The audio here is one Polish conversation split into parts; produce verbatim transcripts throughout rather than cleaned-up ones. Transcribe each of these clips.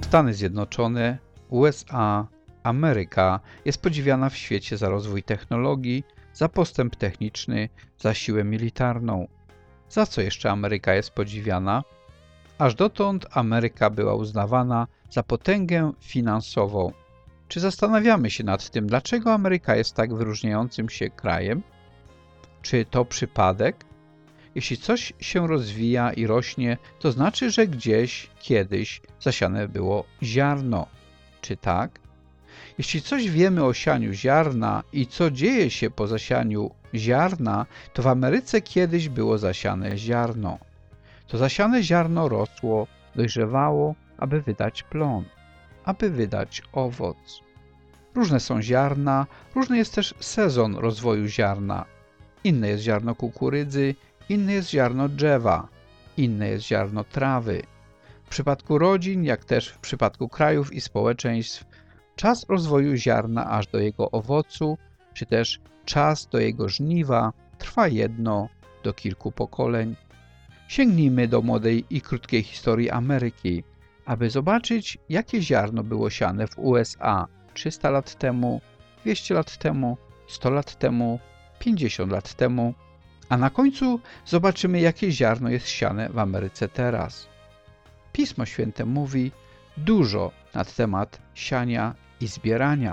Stany Zjednoczone, U S A, Ameryka jest podziwiana w świecie za rozwój technologii, za postęp techniczny, za siłę militarną. Za co jeszcze Ameryka jest podziwiana? Aż dotąd Ameryka była uznawana za potęgę finansową. Czy zastanawiamy się nad tym, dlaczego Ameryka jest tak wyróżniającym się krajem? Czy to przypadek? Jeśli coś się rozwija i rośnie, to znaczy, że gdzieś, kiedyś zasiane było ziarno. Czy tak? Jeśli coś wiemy o sianiu ziarna i co dzieje się po zasianiu ziarna, to w Ameryce kiedyś było zasiane ziarno. To zasiane ziarno rosło, dojrzewało, aby wydać plon, aby wydać owoc. Różne są ziarna, różny jest też sezon rozwoju ziarna. Inne jest ziarno kukurydzy, inne jest ziarno drzewa, inne jest ziarno trawy. W przypadku rodzin, jak też w przypadku krajów i społeczeństw, czas rozwoju ziarna aż do jego owocu, czy też czas do jego żniwa trwa jedno do kilku pokoleń. Sięgnijmy do młodej i krótkiej historii Ameryki, aby zobaczyć, jakie ziarno było siane w U S A trzysta lat temu, dwieście lat temu, sto lat temu, pięćdziesiąt lat temu, a na końcu zobaczymy, jakie ziarno jest siane w Ameryce teraz. Pismo Święte mówi dużo na temat siania i zbierania.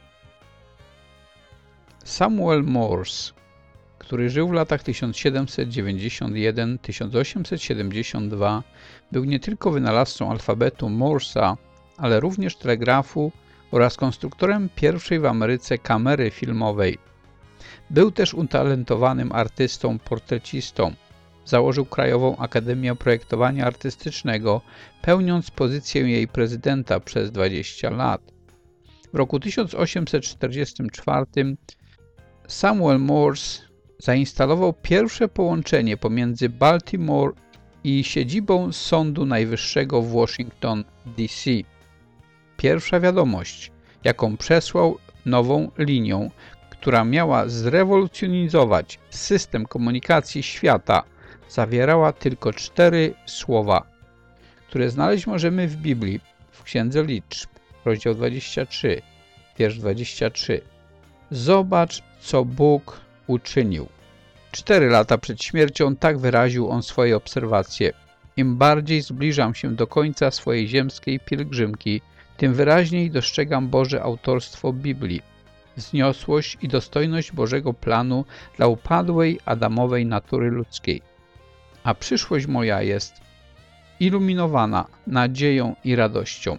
Samuel Morse, który żył w latach tysiąc siedemset dziewięćdziesiąt jeden do tysiąc osiemset siedemdziesiąt dwa, był nie tylko wynalazcą alfabetu Morsa, ale również telegrafu oraz konstruktorem pierwszej w Ameryce kamery filmowej. Był też utalentowanym artystą, portrecistą. Założył Krajową Akademię Projektowania Artystycznego, pełniąc pozycję jej prezydenta przez dwadzieścia lat. W roku tysiąc osiemset czterdziestym czwartym Samuel Morse zainstalował pierwsze połączenie pomiędzy Baltimore i siedzibą Sądu Najwyższego w Washington D C Pierwsza wiadomość, jaką przesłał nową linią, która miała zrewolucjonizować system komunikacji świata, zawierała tylko cztery słowa, które znaleźć możemy w Biblii, w Księdze Liczb, rozdział dwudziesty trzeci, wiersz dwudziesty trzeci. Zobacz, co Bóg uczynił. Cztery lata przed śmiercią tak wyraził on swoje obserwacje. Im bardziej zbliżam się do końca swojej ziemskiej pielgrzymki, tym wyraźniej dostrzegam Boże autorstwo Biblii, wzniosłość i dostojność Bożego planu dla upadłej Adamowej natury ludzkiej. A przyszłość moja jest iluminowana nadzieją i radością.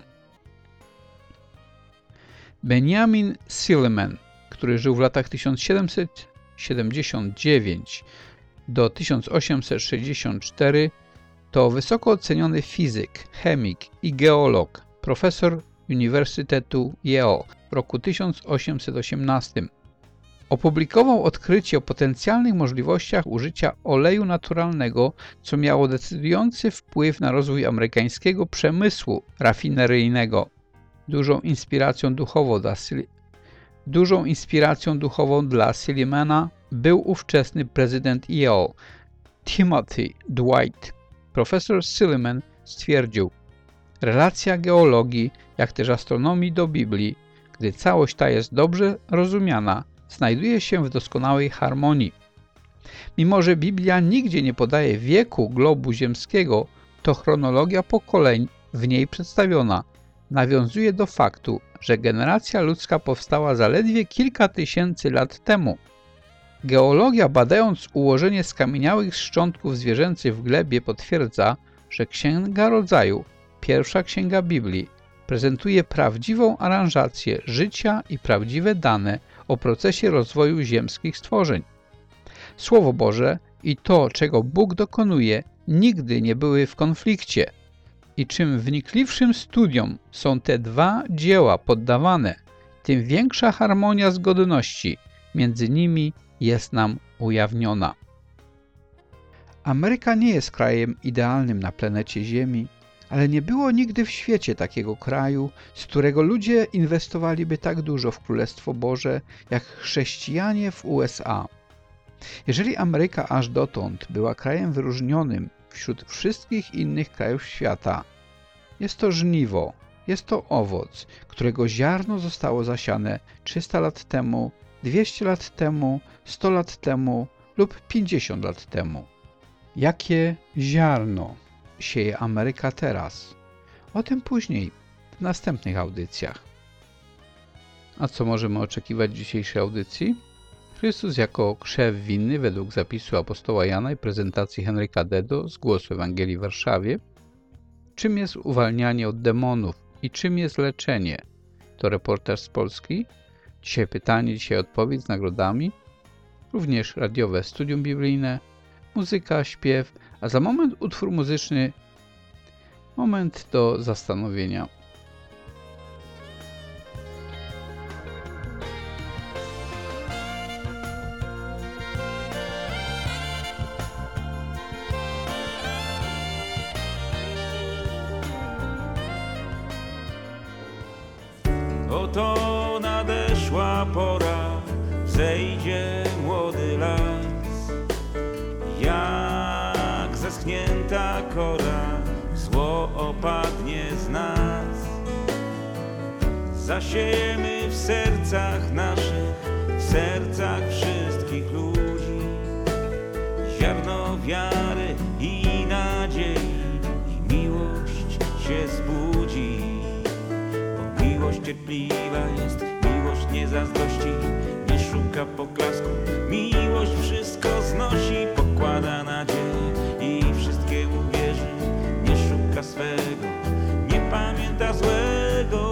Benjamin Silliman, który żył w latach tysiąc siedemset siedemdziesiąt dziewięć do tysiąc osiemset sześćdziesiąt cztery, to wysoko oceniony fizyk, chemik i geolog, profesor Uniwersytetu Yale w roku tysiąc osiemset osiemnastym. Opublikował odkrycie o potencjalnych możliwościach użycia oleju naturalnego, co miało decydujący wpływ na rozwój amerykańskiego przemysłu rafineryjnego. Dużą inspiracją duchową dla, Dużą inspiracją duchową dla Sillimana był ówczesny prezydent Yale, Timothy Dwight. Profesor Silliman stwierdził: relacja geologii, jak też astronomii do Biblii, gdy całość ta jest dobrze rozumiana, znajduje się w doskonałej harmonii. Mimo że Biblia nigdzie nie podaje wieku globu ziemskiego, to chronologia pokoleń w niej przedstawiona nawiązuje do faktu, że generacja ludzka powstała zaledwie kilka tysięcy lat temu. Geologia, badając ułożenie skamieniałych szczątków zwierzęcych w glebie, potwierdza, że Księga Rodzaju, pierwsza księga Biblii, prezentuje prawdziwą aranżację życia i prawdziwe dane o procesie rozwoju ziemskich stworzeń. Słowo Boże i to, czego Bóg dokonuje, nigdy nie były w konflikcie. I czym wnikliwszym studiom są te dwa dzieła poddawane, tym większa harmonia zgodności między nimi jest nam ujawniona. Ameryka nie jest krajem idealnym na planecie Ziemi, ale nie było nigdy w świecie takiego kraju, z którego ludzie inwestowaliby tak dużo w Królestwo Boże, jak chrześcijanie w U S A. Jeżeli Ameryka aż dotąd była krajem wyróżnionym wśród wszystkich innych krajów świata, jest to żniwo, Jest to owoc, którego ziarno zostało zasiane trzysta lat temu, dwieście lat temu, sto lat temu lub pięćdziesiąt lat temu. Jakie ziarno sieje Ameryka teraz? O tym później, w następnych audycjach. A co możemy oczekiwać w dzisiejszej audycji? Chrystus jako krzew winny według zapisu apostoła Jana i prezentacji Henryka Dedo z Głosu Ewangelii w Warszawie. Czym jest uwalnianie od demonów i czym jest leczenie? To reportaż z Polski. Dzisiaj pytanie, dzisiaj odpowiedź z nagrodami. Również radiowe studium biblijne, muzyka, śpiew, a za moment utwór muzyczny. Moment do zastanowienia. Oto nadeszła pora, wzejdzie młody las. Jak zeschnięta kora, zło opadnie z nas. Zasiejemy w sercach naszych, w sercach wszystkich ludzi ziarno wiary i nadziei, i miłość się zbudzi. Miłość cierpliwa jest, miłość nie zazdrości, nie szuka poklasku. Miłość wszystko znosi, pokłada nadzieję i wszystkiemu wierzy. Nie szuka swego, nie pamięta złego.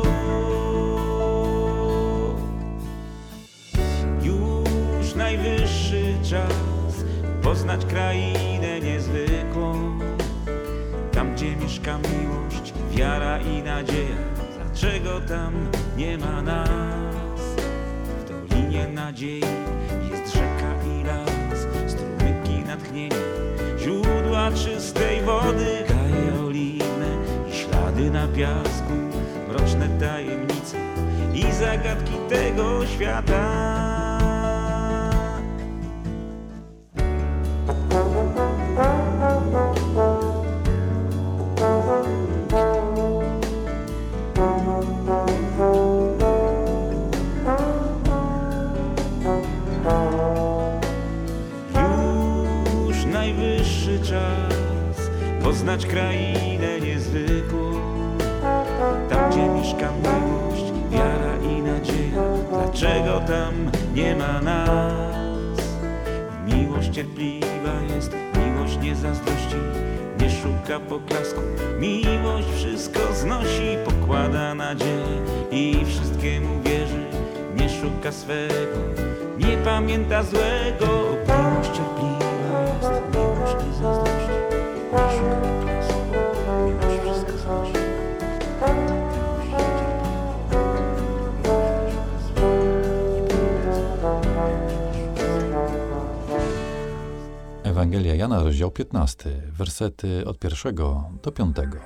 Już najwyższy czas poznać krainę niezwykłą. Tam, gdzie mieszka miłość, wiara i nadzieja. Dlaczego tam nie ma nas? W dolinie nadziei jest rzeka i las, strumyki natchnienia, źródła czystej wody, gaje oliwne i ślady na piasku, mroczne tajemnice i zagadki tego świata. Poznać krainę niezwykłą. Tam, gdzie mieszka miłość, wiara i nadzieja. Dlaczego tam nie ma nas? Miłość cierpliwa jest, miłość nie zazdrości, nie szuka poklasku. Miłość wszystko znosi, pokłada nadzieję i wszystkiemu wierzy. Nie szuka swego, nie pamięta złego. Miłość cierpliwa jest, miłość nie zazdrości. Ewangelia Jana, rozdział piętnasty, wersety od pierwszego do piątego.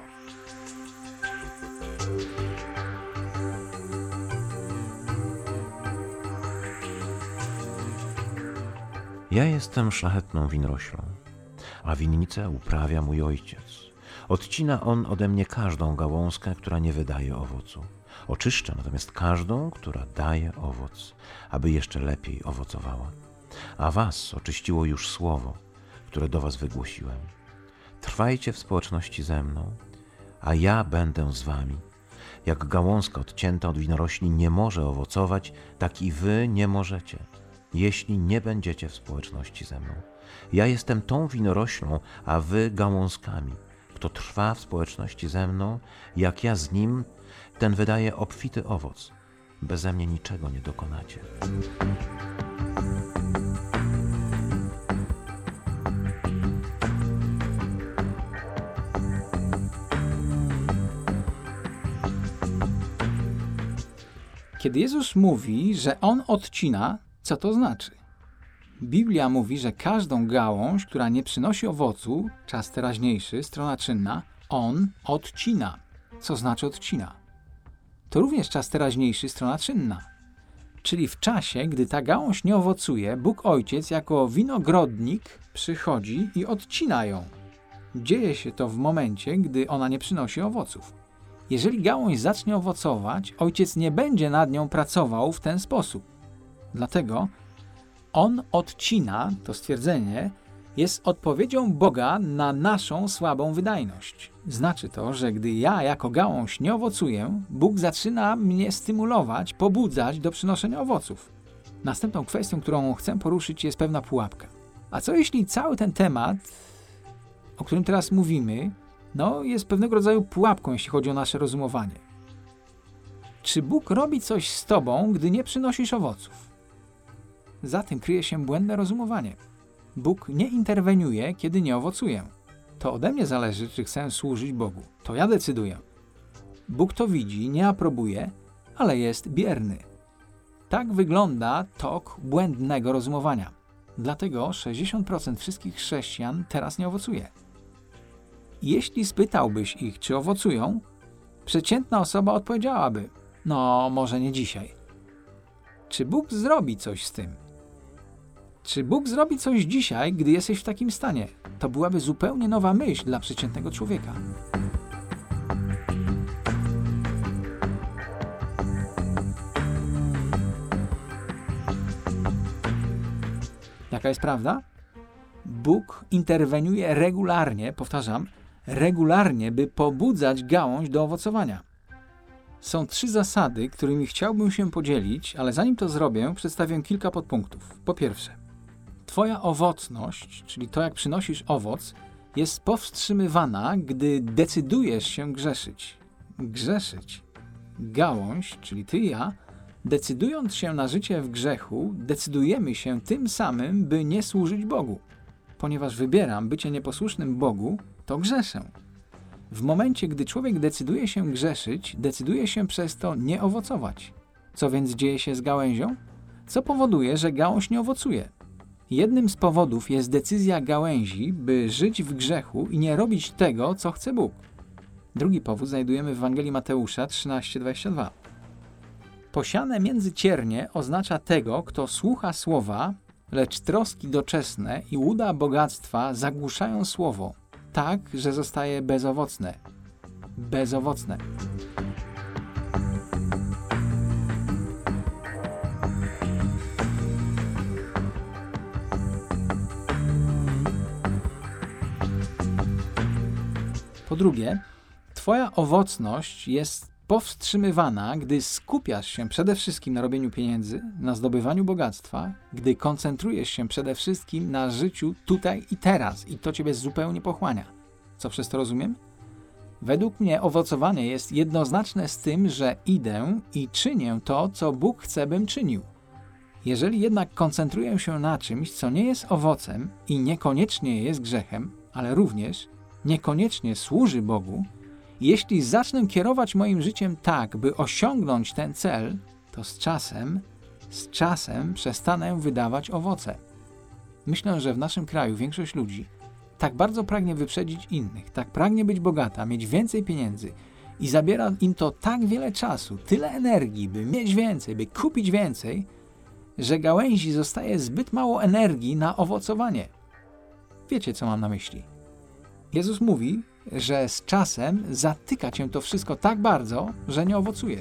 Ja jestem szlachetną winoroślą, a winnicę uprawia mój ojciec. Odcina on ode mnie każdą gałązkę, która nie wydaje owocu. Oczyszcza natomiast każdą, która daje owoc, aby jeszcze lepiej owocowała. A was oczyściło już słowo, które do was wygłosiłem. Trwajcie w społeczności ze mną, a ja będę z wami. Jak gałązka odcięta od winorośli nie może owocować, tak i wy nie możecie, jeśli nie będziecie w społeczności ze mną. Ja jestem tą winoroślą, a wy gałązkami. Kto trwa w społeczności ze mną, jak ja z nim, ten wydaje obfity owoc. Beze mnie niczego nie dokonacie. Kiedy Jezus mówi, że On odcina, co to znaczy? Biblia mówi, że każdą gałąź, która nie przynosi owocu, czas teraźniejszy, strona czynna, On odcina. Co znaczy odcina? To również czas teraźniejszy, strona czynna. Czyli w czasie, gdy ta gałąź nie owocuje, Bóg Ojciec jako winogrodnik przychodzi i odcina ją. Dzieje się to w momencie, gdy ona nie przynosi owoców. Jeżeli gałąź zacznie owocować, ojciec nie będzie nad nią pracował w ten sposób. Dlatego on odcina, to stwierdzenie, jest odpowiedzią Boga na naszą słabą wydajność. Znaczy to, że gdy ja jako gałąź nie owocuję, Bóg zaczyna mnie stymulować, pobudzać do przynoszenia owoców. Następną kwestią, którą chcę poruszyć, jest pewna pułapka. A co jeśli cały ten temat, o którym teraz mówimy, no, jest pewnego rodzaju pułapką, jeśli chodzi o nasze rozumowanie? Czy Bóg robi coś z tobą, gdy nie przynosisz owoców? Za tym kryje się błędne rozumowanie. Bóg nie interweniuje, kiedy nie owocuję. To ode mnie zależy, czy chcę służyć Bogu. To ja decyduję. Bóg to widzi, nie aprobuje, ale jest bierny. Tak wygląda tok błędnego rozumowania. Dlatego sześćdziesiąt procent wszystkich chrześcijan teraz nie owocuje. Jeśli spytałbyś ich, czy owocują, przeciętna osoba odpowiedziałaby: no, może nie dzisiaj. Czy Bóg zrobi coś z tym? Czy Bóg zrobi coś dzisiaj, gdy jesteś w takim stanie? To byłaby zupełnie nowa myśl dla przeciętnego człowieka. Jaka jest prawda? Bóg interweniuje regularnie, powtarzam, regularnie, by pobudzać gałąź do owocowania. Są trzy zasady, którymi chciałbym się podzielić, ale zanim to zrobię, przedstawię kilka podpunktów. Po pierwsze, twoja owocność, czyli to, jak przynosisz owoc, jest powstrzymywana, gdy decydujesz się grzeszyć. Grzeszyć. Gałąź, czyli ty i ja, decydując się na życie w grzechu, decydujemy się tym samym, by nie służyć Bogu. Ponieważ wybieram bycie nieposłusznym Bogu, to grzeszę. W momencie, gdy człowiek decyduje się grzeszyć, decyduje się przez to nie owocować. Co więc dzieje się z gałęzią? Co powoduje, że gałąź nie owocuje? Jednym z powodów jest decyzja gałęzi, by żyć w grzechu i nie robić tego, co chce Bóg. Drugi powód znajdujemy w Ewangelii Mateusza trzynaście dwadzieścia dwa. Posiane między ciernie oznacza tego, kto słucha słowa, lecz troski doczesne i łuda bogactwa zagłuszają słowo, tak, że zostaje bezowocne. Bezowocne. Po drugie, twoja owocność jest powstrzymywana, gdy skupiasz się przede wszystkim na robieniu pieniędzy, na zdobywaniu bogactwa, gdy koncentrujesz się przede wszystkim na życiu tutaj i teraz i to ciebie zupełnie pochłania. Co przez to rozumiem? Według mnie owocowanie jest jednoznaczne z tym, że idę i czynię to, co Bóg chce, bym czynił. Jeżeli jednak koncentruję się na czymś, co nie jest owocem i niekoniecznie jest grzechem, ale również niekoniecznie służy Bogu, jeśli zacznę kierować moim życiem tak, by osiągnąć ten cel, to z czasem, z czasem przestanę wydawać owoce. Myślę, że w naszym kraju większość ludzi tak bardzo pragnie wyprzedzić innych, tak pragnie być bogata, mieć więcej pieniędzy i zabiera im to tak wiele czasu, tyle energii, by mieć więcej, by kupić więcej, że gałęzi zostaje zbyt mało energii na owocowanie. Wiecie, co mam na myśli? Jezus mówi, że z czasem zatyka cię to wszystko tak bardzo, że nie owocujesz.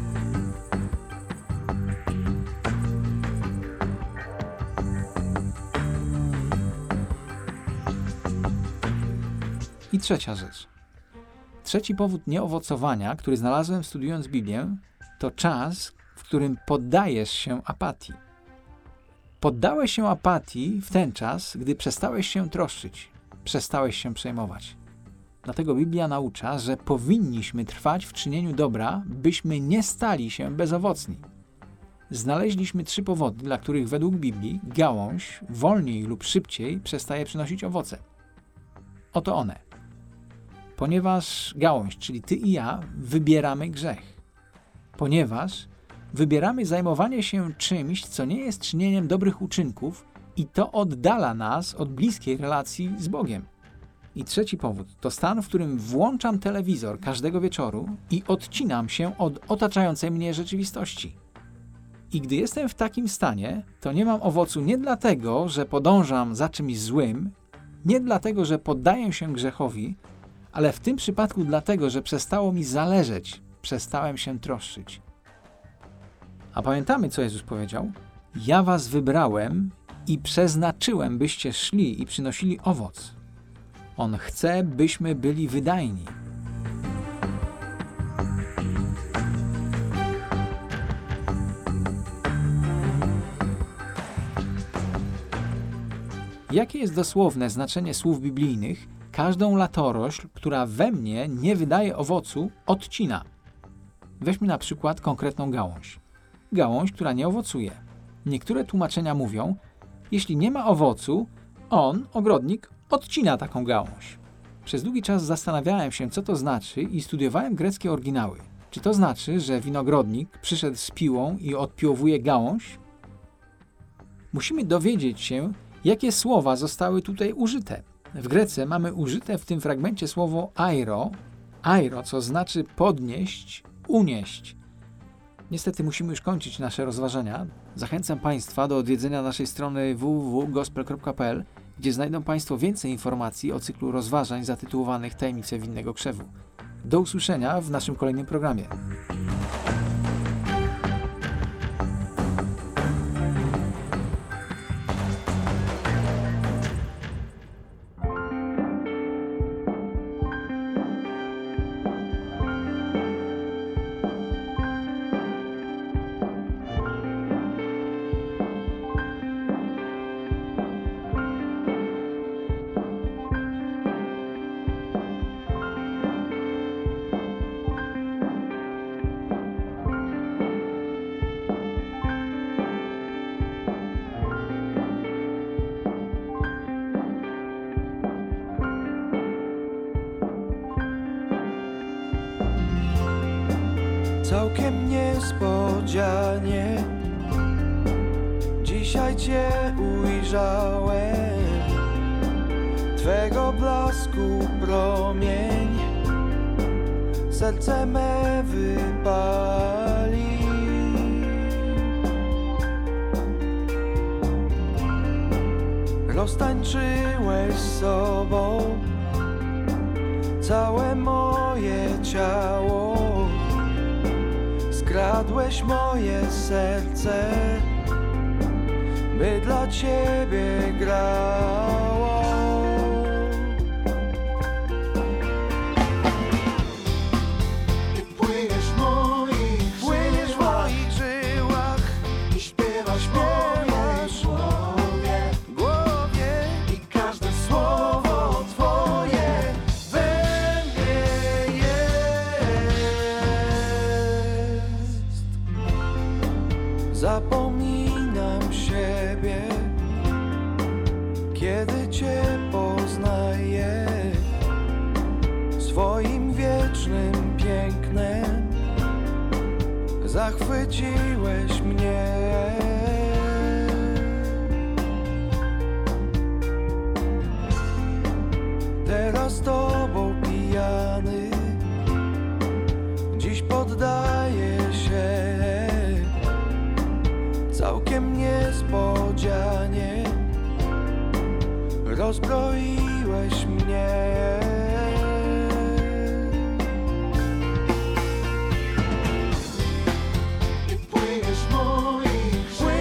I trzecia rzecz. Trzeci powód nieowocowania, który znalazłem studiując Biblię, to czas, w którym poddajesz się apatii. Poddałeś się apatii w ten czas, gdy przestałeś się troszczyć, przestałeś się przejmować. Dlatego Biblia naucza, że powinniśmy trwać w czynieniu dobra, byśmy nie stali się bezowocni. Znaleźliśmy trzy powody, dla których według Biblii gałąź wolniej lub szybciej przestaje przynosić owoce. Oto one. Ponieważ gałąź, czyli ty i ja, wybieramy grzech. Ponieważ wybieramy zajmowanie się czymś, co nie jest czynieniem dobrych uczynków i to oddala nas od bliskiej relacji z Bogiem. I trzeci powód to stan, w którym włączam telewizor każdego wieczoru i odcinam się od otaczającej mnie rzeczywistości. I gdy jestem w takim stanie, to nie mam owocu nie dlatego, że podążam za czymś złym, nie dlatego, że poddaję się grzechowi, ale w tym przypadku dlatego, że przestało mi zależeć, przestałem się troszczyć. A pamiętamy, co Jezus powiedział? Ja was wybrałem i przeznaczyłem, byście szli i przynosili owoc. On chce, byśmy byli wydajni. Jakie jest dosłowne znaczenie słów biblijnych? Każdą latorośl, która we mnie nie wydaje owocu, odcina. Weźmy na przykład konkretną gałąź. Gałąź, która nie owocuje. Niektóre tłumaczenia mówią, jeśli nie ma owocu, on, ogrodnik, odcina taką gałąź. Przez długi czas zastanawiałem się, co to znaczy i studiowałem greckie oryginały. Czy to znaczy, że winogrodnik przyszedł z piłą i odpiłowuje gałąź? Musimy dowiedzieć się, jakie słowa zostały tutaj użyte. W Grece mamy użyte w tym fragmencie słowo airo, airo, co znaczy podnieść, unieść. Niestety musimy już kończyć nasze rozważania. Zachęcam Państwa do odwiedzenia naszej strony w w w kropka gospel kropka p l, gdzie znajdą Państwo więcej informacji o cyklu rozważań zatytułowanych Tajemnice winnego krzewu. Do usłyszenia w naszym kolejnym programie. Całkiem niespodzianie dzisiaj Cię ujrzałem, Twego blasku promień serce me wypali. Roztańczyłeś sobą całe moje ciało, skradłeś moje serce, by dla Ciebie grało. Ty płyniesz w moich, Płyniesz w moich żyłach i śpiewasz w mojej głowie, głowie i każde słowo Twoje we mnie jest. Zapominam siebie, kiedy Cię poznaję, swoim wiecznym pięknem zachwyciłeś mnie. Teraz Tobą pijany, dziś poddaję się, całkiem niespodzianie rozbroiłeś mnie. i płyniesz w moich, Płyniesz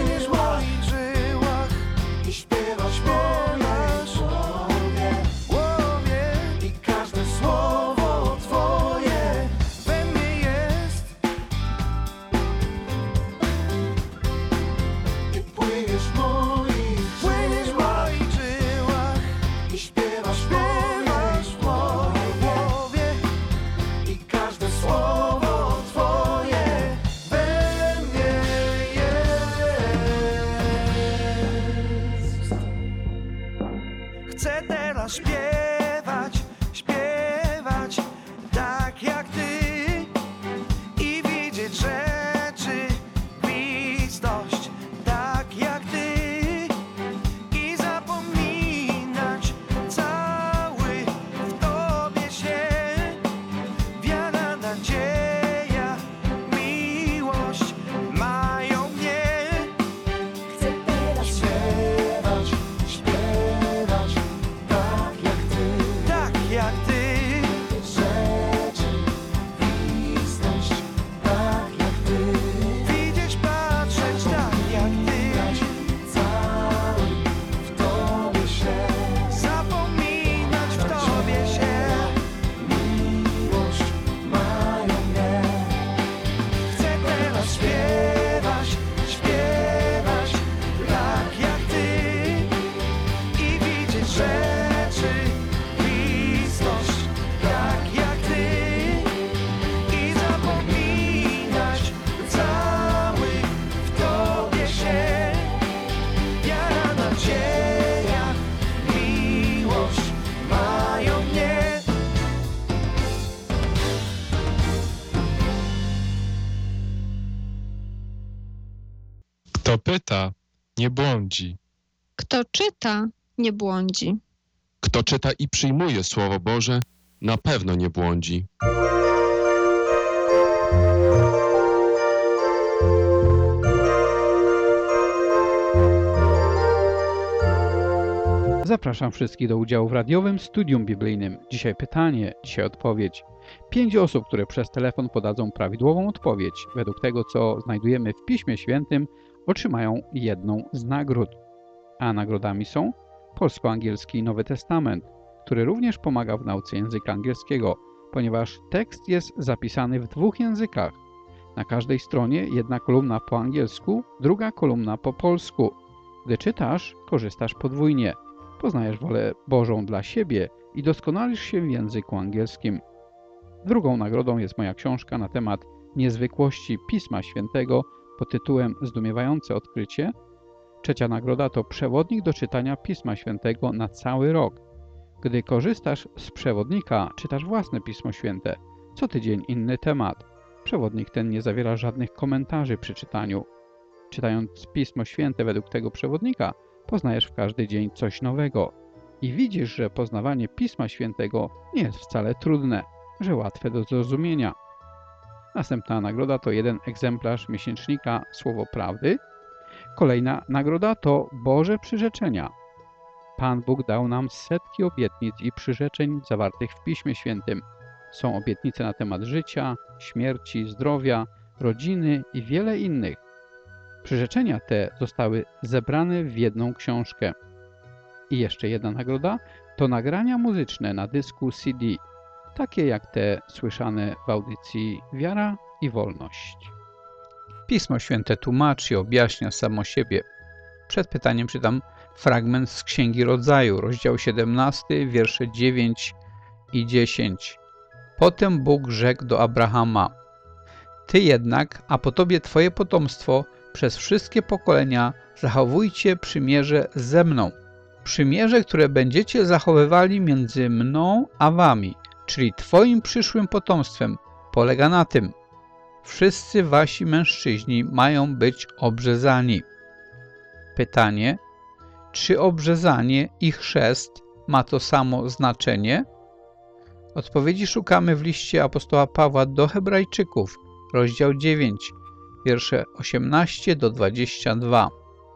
Kto pyta, nie błądzi. Kto czyta, nie błądzi. Kto czyta i przyjmuje Słowo Boże, na pewno nie błądzi. Zapraszam wszystkich do udziału w radiowym studium biblijnym. Dzisiaj pytanie, dzisiaj odpowiedź. Pięć osób, które przez telefon podadzą prawidłową odpowiedź według tego, co znajdujemy w Piśmie Świętym, otrzymają jedną z nagród. A nagrodami są polsko-angielski Nowy Testament, który również pomaga w nauce języka angielskiego, ponieważ tekst jest zapisany w dwóch językach. Na każdej stronie jedna kolumna po angielsku, druga kolumna po polsku. Gdy czytasz, korzystasz podwójnie. Poznajesz wolę Bożą dla siebie i doskonalisz się w języku angielskim. Drugą nagrodą jest moja książka na temat niezwykłości Pisma Świętego pod tytułem Zdumiewające odkrycie. Trzecia nagroda to przewodnik do czytania Pisma Świętego na cały rok. Gdy korzystasz z przewodnika, czytasz własne Pismo Święte. Co tydzień inny temat. Przewodnik ten nie zawiera żadnych komentarzy przy czytaniu. Czytając Pismo Święte według tego przewodnika, poznajesz w każdy dzień coś nowego. I widzisz, że poznawanie Pisma Świętego nie jest wcale trudne, że łatwe do zrozumienia. Następna nagroda to jeden egzemplarz miesięcznika Słowo Prawdy. Kolejna nagroda to Boże przyrzeczenia. Pan Bóg dał nam setki obietnic i przyrzeczeń zawartych w Piśmie Świętym. Są obietnice na temat życia, śmierci, zdrowia, rodziny i wiele innych. Przyrzeczenia te zostały zebrane w jedną książkę. I jeszcze jedna nagroda to nagrania muzyczne na dysku C D, takie jak te słyszane w audycji Wiara i Wolność. Pismo Święte tłumaczy i objaśnia samo siebie. Przed pytaniem czytam fragment z Księgi Rodzaju, rozdział siedemnasty, wiersze dziewięć i dziesięć. Potem Bóg rzekł do Abrahama: Ty jednak, a po tobie twoje potomstwo, przez wszystkie pokolenia zachowujcie przymierze ze mną. Przymierze, które będziecie zachowywali między mną a wami, czyli twoim przyszłym potomstwem, polega na tym: wszyscy wasi mężczyźni mają być obrzezani. Pytanie: czy obrzezanie i chrzest ma to samo znaczenie? Odpowiedzi szukamy w liście apostoła Pawła do Hebrajczyków, rozdział dziewięć, wiersze osiemnaście do dwudziestego drugiego.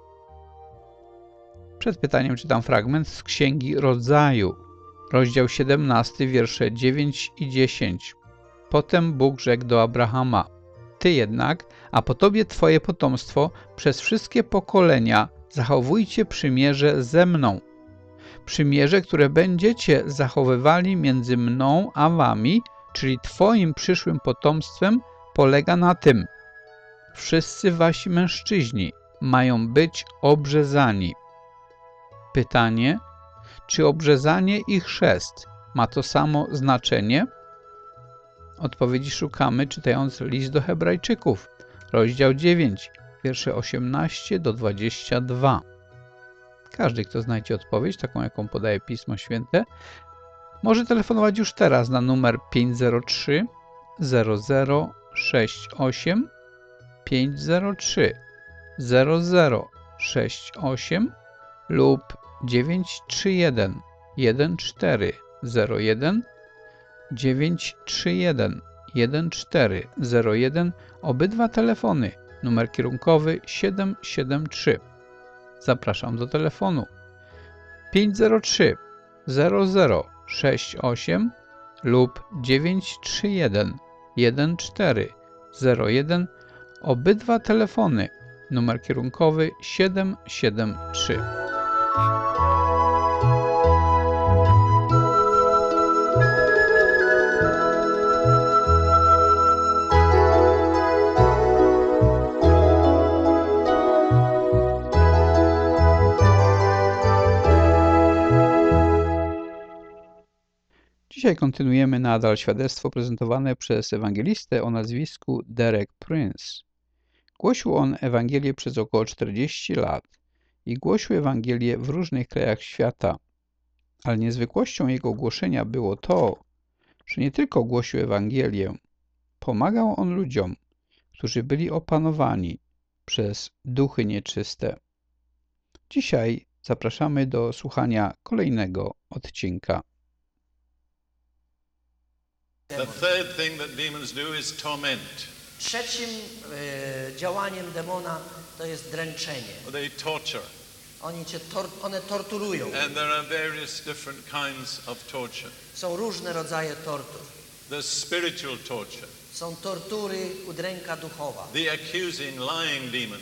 Przed pytaniem czytam fragment z Księgi Rodzaju, rozdział siedemnasty, wiersze dziewięć i dziesięć. Potem Bóg rzekł do Abrahama: Ty jednak, a po tobie twoje potomstwo, przez wszystkie pokolenia zachowujcie przymierze ze mną. Przymierze, które będziecie zachowywali między mną a wami, czyli twoim przyszłym potomstwem, polega na tym: wszyscy wasi mężczyźni mają być obrzezani. Pytanie: czy obrzezanie i chrzest ma to samo znaczenie? Odpowiedzi szukamy czytając list do Hebrajczyków, rozdział dziewięć, wiersze osiemnaście do dwudziestego drugiego. Każdy, kto znajdzie odpowiedź, taką jaką podaje Pismo Święte, może telefonować już teraz na numer pięć zero trzy, zero zero sześć osiem, pięć zero trzy, zero zero sześć osiem lub dziewięć trzy jeden, jeden cztery zero jeden, dziewięć trzy jeden, jeden cztery zero jeden, obydwa telefony, numer kierunkowy siedem siedem trzy. Zapraszam do telefonu pięć zero trzy, zero zero sześć osiem lub dziewięć trzy jeden, jeden cztery zero jeden, obydwa telefony, numer kierunkowy siedem siedem trzy. Dzisiaj kontynuujemy nadal świadectwo prezentowane przez ewangelistę o nazwisku Derek Prince. Głosił on Ewangelię przez około czterdzieści lat i głosił Ewangelię w różnych krajach świata. Ale niezwykłością jego głoszenia było to, że nie tylko głosił Ewangelię, pomagał on ludziom, którzy byli opanowani, przez duchy nieczyste. Dzisiaj zapraszamy do słuchania kolejnego odcinka. The third thing that demons do is torment. Trzecim e, działaniem demona to jest dręczenie. They torture. Oni cię tor one torturują. And there are various different kinds of torture. Są różne rodzaje tortur. The spiritual torture. Są tortury, udręka duchowa. The accusing, lying demon.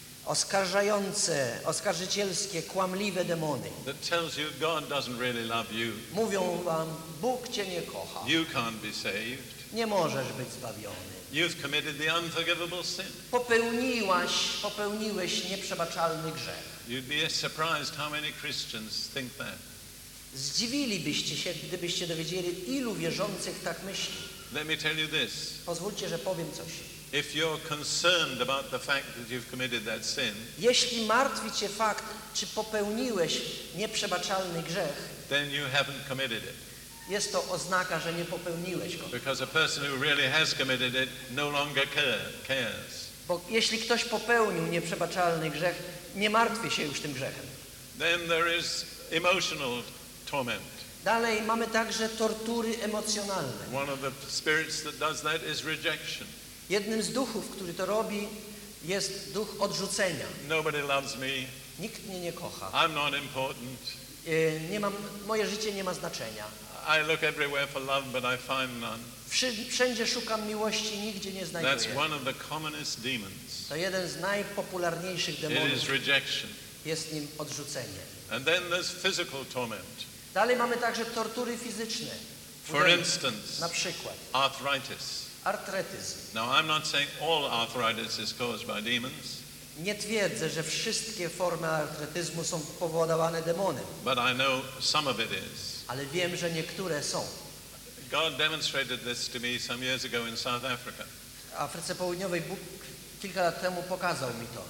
Oskarżające, oskarżycielskie, kłamliwe demony. That tells you God doesn't really love you. Mówią wam, Bóg cię nie kocha. You can't be saved. Nie możesz być zbawiony. You've committed the unforgivable sin. Popełniłaś, popełniłeś nieprzebaczalny grzech. You'd be surprised how many Christians think that. Zdziwilibyście się, gdybyście dowiedzieli, ilu wierzących tak myśli. Let me tell you this. Pozwólcie, że powiem coś. If you're concerned about the fact that you've committed that sin, jeśli martwi cię fakt, czy popełniłeś nieprzebaczalny grzech, then you haven't committed it. Jest to oznaka, że nie popełniłeś go. Because a person who really has committed it no longer cares. Bo jeśli ktoś popełnił nieprzebaczalny grzech, nie martwi się już tym grzechem. Then there is emotional torment. Dalej mamy także tortury emocjonalne. One of the spirits that does that is rejection. Jednym z duchów, który to robi, jest duch odrzucenia. Nobody loves me. Nikt mnie nie kocha. I'm not important. Nie mam, moje życie nie ma znaczenia. I look everywhere for love, but I find none. Wszędzie szukam miłości, nigdzie nie znajduję. That's one of the commonest demons. To jeden z najpopularniejszych demonów. It is rejection. Jest nim odrzucenie. And then there's physical torment. Dalej mamy także tortury fizyczne. For instance, na przykład arthritis. Artretyzm. Now I'm not saying all arthritis is caused by demons. Nie twierdzę, że wszystkie formy artretyzmu są powodowane demonem. But I know some of it is. Ale wiem, że niektóre są. God demonstrated this to me some years ago in South Africa. W Afryce Południowej Bóg kilka lat temu pokazał mi to.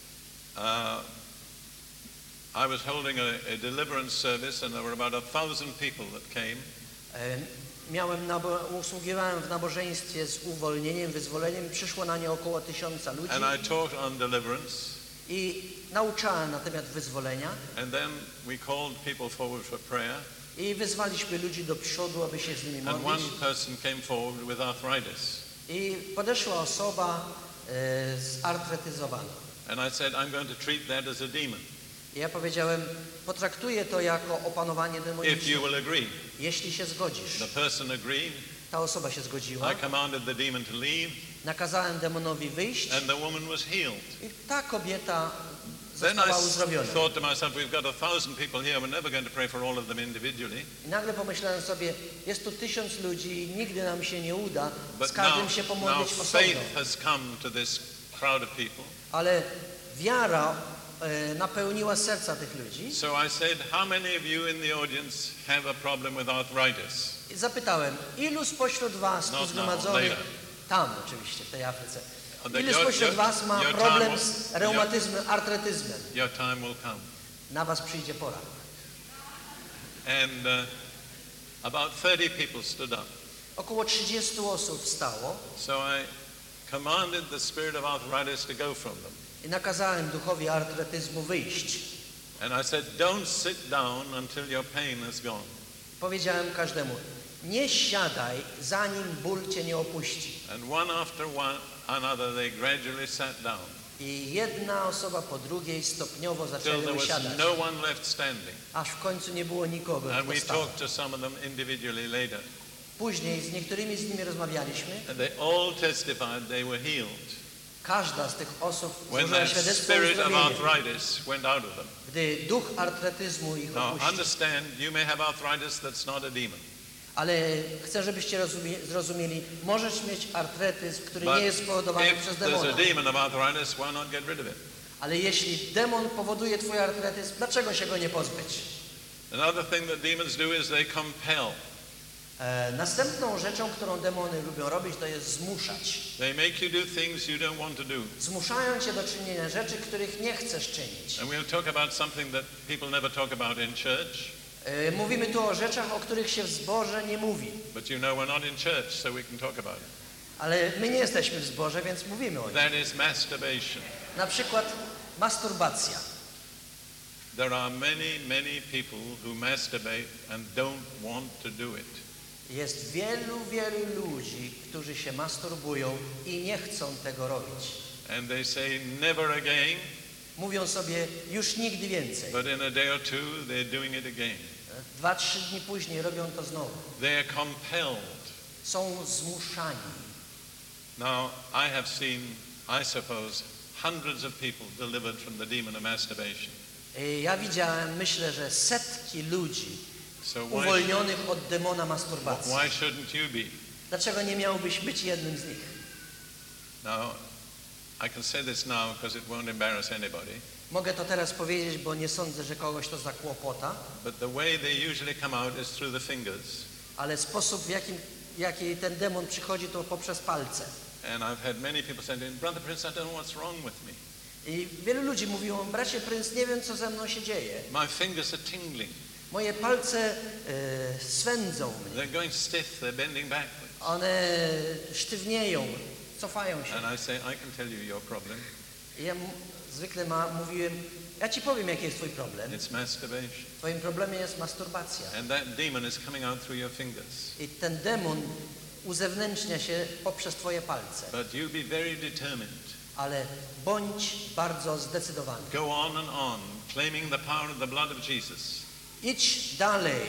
Uh, I was holding a, a deliverance service and there were about a thousand people that came. E, miałem nabo- usługiwałem w nabożeństwie z uwolnieniem, wyzwoleniem i przyszło na nie około tysiąca ludzi. And I taught on deliverance. I nauczałem na temat wyzwolenia. And then we called people forward for prayer. I wyzwaliśmy ludzi do przodu, aby się z nimi And modlić. one person came forward with arthritis. I podeszła osoba e, zartretyzowana. And I said, I'm going to treat that as a demon. I ja powiedziałem, potraktuję to jako opanowanie If you demoniczne. will agree. Jeśli się zgodzisz. The person agreed. Ta osoba się zgodziła. I commanded the demon to leave. Nakazałem demonowi wyjść. And the woman was healed. I ta kobieta Then I została uzdrowiona. thought to myself, we've got a thousand people here. We're never going to pray for all of them individually. I nagle pomyślałem sobie, jest tu tysiąc ludzi i nigdy nam się nie uda z But każdym now, się now pomodlić osobno. faith has come to this crowd of people. Ale wiara e, napełniła serca tych ludzi. So I said, how many of you in the audience have a problem with arthritis? I zapytałem, ilu spośród was tu Not now, zgromadzonych, later. tam oczywiście, w tej Afryce, And ilu your- spośród your- was ma your problem time z will- reumatyzmem, artretyzmem? Your time will come. Na was przyjdzie pora. And uh, about thirty people stood up. Około trzydziestu osób wstało So I commanded the spirit of arthritis to go from them. i nakazałem duchowi artretyzmu wyjść. And I said, don't sit down until your pain is gone. Powiedziałem każdemu, nie siadaj, zanim ból cię nie opuści. And one after one another, they gradually sat down I jedna osoba po drugiej stopniowo till zaczęły there was usiadać, no one left standing. aż w końcu nie było nikogo, And kto we stał. talked to some of them individually later. Później z niektórymi z nimi rozmawialiśmy. And they all testified they were healed. Każda z tych osób When złożyła that świadectwo o spirit of uzdrowieniu. arthritis went out of them. Gdy duch artretyzmu ich Now opuścił. understand, you may have arthritis that's not a demon. Ale chcę, żebyście rozumie, zrozumieli, możesz mieć artretyzm, który But nie jest spowodowany if przez there's demona. a demon of arthritis, why not get rid of it? Ale jeśli demon powoduje twój artretyzm, dlaczego się go nie pozbyć? Another thing that demons do is they compel. E, następną rzeczą, którą demony lubią robić, to jest zmuszać. They make you do things you don't want to do. Zmuszają cię do czynienia rzeczy, których nie chcesz czynić. And we'll talk about something that people never talk about in church. E, mówimy tu o rzeczach, o których się w zborze nie mówi. But you know we're not in church, so we can talk about it. Ale my nie jesteśmy w zborze, więc mówimy o nim. That is masturbation. Na przykład masturbacja. There are many, many people who masturbate and don't want to do it. Jest wielu, wielu ludzi, którzy się masturbują i nie chcą tego robić. And they say never again. Mówią sobie już nigdy więcej. But in a day or two they're doing it again. Dwa, trzy dni później robią to znowu. They are compelled. Są zmuszani. Now I have seen, I suppose, hundreds of people delivered from the demon of masturbation. Ja widziałem, myślę, że setki ludzi So why, uwolnionych od demona masturbacji. why shouldn't you be? Dlaczego nie miałbyś być jednym z nich? Now, I can say this now because it won't embarrass anybody. Mogę to teraz powiedzieć, bo nie sądzę, że kogoś to zakłopota. But the way they usually come out is through the fingers. Ale sposób, w jakim jaki ten demon przychodzi, to poprzez palce. And I've had many people say, Brother Prince, I don't know what's wrong with me. I wielu ludzi mówiło, bracie Prince, nie wiem, co ze mną się dzieje. My fingers are tingling. Moje palce e, swędzą mnie. They're going stiff, they're bending backwards. One sztywnieją, cofają się. And I say, I can tell you your problem. I ja mu, zwykle ma, mówiłem, ja ci powiem, jaki jest twój problem. It's masturbation. Twoim problemem jest masturbacja. And that demon is coming out through your fingers. I ten demon uzewnętrznia się poprzez twoje palce. But you be very determined. Ale bądź bardzo zdecydowany. Go on and on, claiming the power of the blood of Jesus. Idź dalej,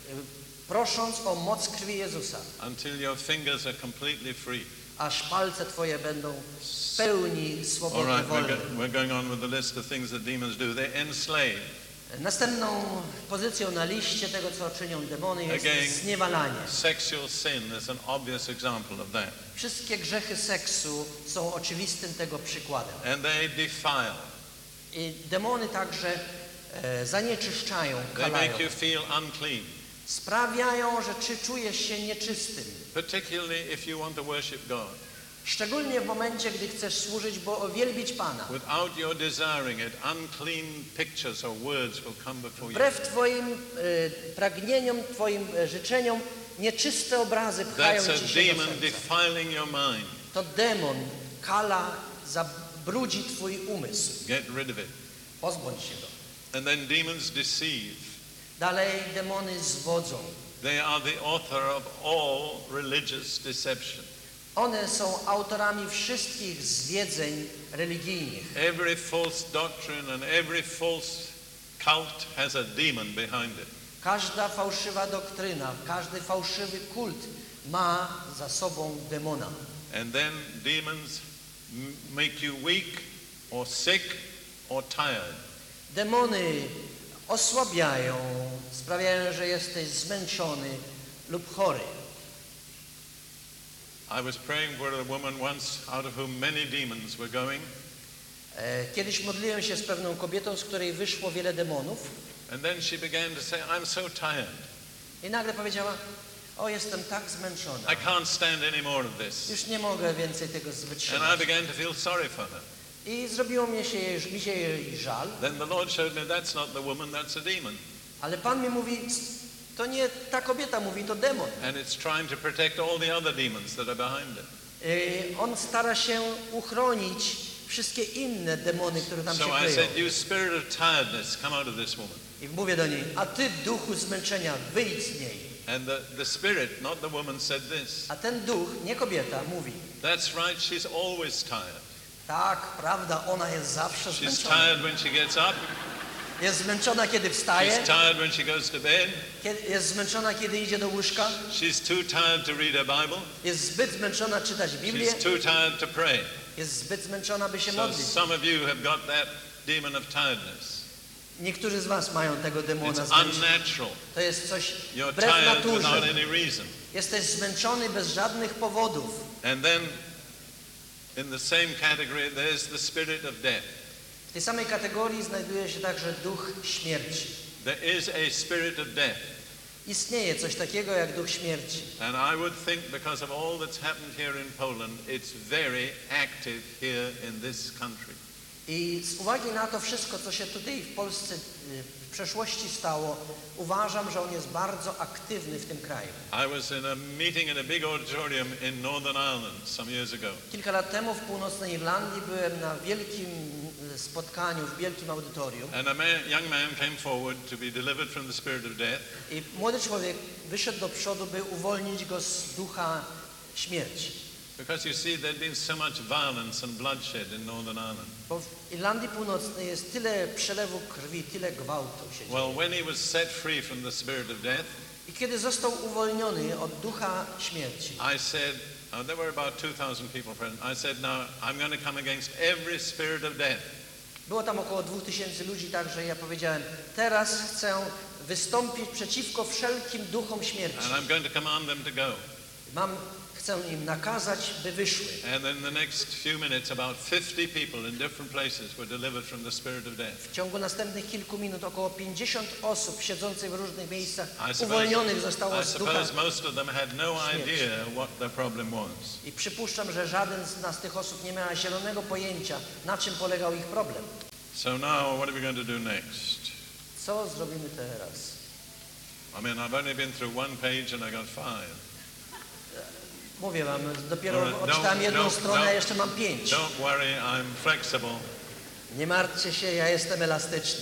prosząc o moc krwi Jezusa. Until your fingers are completely free. Aż palce twoje będą w pełni swobodne, All right, wolne. we're, go, we're going on with the list of things that demons do. They enslave. Następną pozycją na liście tego, co czynią demony, jest Again, zniewalanie. sexual sin is an obvious example of that. Wszystkie grzechy seksu są oczywistym tego przykładem. And they defile. I demony także e, zanieczyszczają, They kalają. make you feel unclean. Sprawiają, że czy czujesz się nieczystym. Particularly if you want to worship God. Szczególnie w momencie, gdy chcesz służyć, bo wielbić Pana. Without your desiring it, unclean pictures or words will come before you. Wbrew Twoim e, pragnieniom, Twoim e, życzeniom, nieczyste obrazy pchają That's Ci a się do demon serca. defiling your mind. To demon, kala, zabrudzi Twój umysł. Get rid of it. Pozbądź się go. And then demons deceive. Dalej demony zwodzą. They are the author of all religious deception. One są autorami wszystkich zwiedzeń religijnych. Every false doctrine and every false cult has a demon behind it. Każda fałszywa doktryna, każdy fałszywy kult ma za sobą demona. And then demons m- make you weak or sick or tired. Demony osłabiają, sprawiają, że jesteś zmęczony lub chory. I was praying for a woman once out of whom many demons were going. E, Kiedyś modliłem się z pewną kobietą, z której wyszło wiele demonów. And then she began to say, I'm so tired. I nagle powiedziała, o jestem tak zmęczona. I can't stand any more of this. Już nie mogę więcej tego And I wytrzymać. began to feel sorry for her. I zrobiło mi się, jej- mi się jej żal. Then the Lord showed me that's not the woman, that's a demon. Ale Pan mi mówi, to nie ta kobieta mówi, to demon. And it's trying to protect all the other demons that are behind it. Yy, On stara się uchronić wszystkie inne demony, które tam się So I kryją. said, you spirit of tiredness, come out of this woman. I mówię do niej, a ty duchu zmęczenia, wyjdź z niej. And the, the spirit, not the woman, said this. A ten duch, nie kobieta, mówi, That's right, she's always tired. tak, prawda, ona jest zawsze She's zmęczona. tired when she gets up. Jest zmęczona, kiedy wstaje, She's tired when she goes to bed. kiedy, jest zmęczona, kiedy idzie do łóżka, She's too tired to read her Bible. jest zbyt zmęczona czytać Biblię, She's too tired to pray. jest zbyt zmęczona, by się So modlić. some of you have got that demon of tiredness. Niektórzy z was mają tego demona It's zmęczenia. unnatural. To jest coś You're wbrew tired without naturze. any reason. Jesteś zmęczony bez żadnych powodów. And then in the same category there's the spirit of death. W tej samej kategorii znajduje się także duch śmierci. There is a spirit of death. Istnieje coś takiego jak duch śmierci. And I would think because of all that's happened here in Poland, it's very active here in this country. I z uwagi na to wszystko, co się tutaj w Polsce w przeszłości stało, uważam, że on jest bardzo aktywny w tym kraju. I was in a meeting in a big auditorium in Northern Ireland some years ago. Kilka lat temu w północnej Irlandii byłem na wielkim spotkaniu, w wielkim audytorium. And a man, young man came forward to be delivered from the spirit of death. I młody człowiek wyszedł do przodu, by uwolnić go z ducha śmierci. Because you see, there'd been so much violence and bloodshed in Northern Ireland. Bo w Irlandii Północnej jest tyle przelewu krwi, tyle gwałtu się dzieje. Well, when he was set free from the spirit of death, I kiedy został uwolniony od ducha śmierci, I said, uh, there were about two thousand people present. I said, now I'm going to come against every spirit of death. było tam około dwóch tysięcy ludzi, także ja powiedziałem, teraz chcę wystąpić przeciwko wszelkim duchom śmierci. And I'm going to command them to go. Mam, chcę im nakazać, by wyszły. And in the next few minutes, about fifty people in different places were delivered from the spirit of death. W ciągu następnych kilku minut około pięćdziesiąt osób siedzących w różnych miejscach I suppose, uwolnionych zostało I z ducha suppose most of them had no śmierci. idea what the problem was. I przypuszczam, że żaden z nas tych osób nie miała zielonego pojęcia, na czym polegał ich problem. So now, what are we going to do next? Co zrobimy teraz? I mean, I've only been through one page and I got five. Mówię wam, dopiero All right, odczytałem don't- jedną don't- stronę, a don't- jeszcze mam pięć. Don't worry, I'm flexible. Nie martwcie się, ja jestem elastyczny.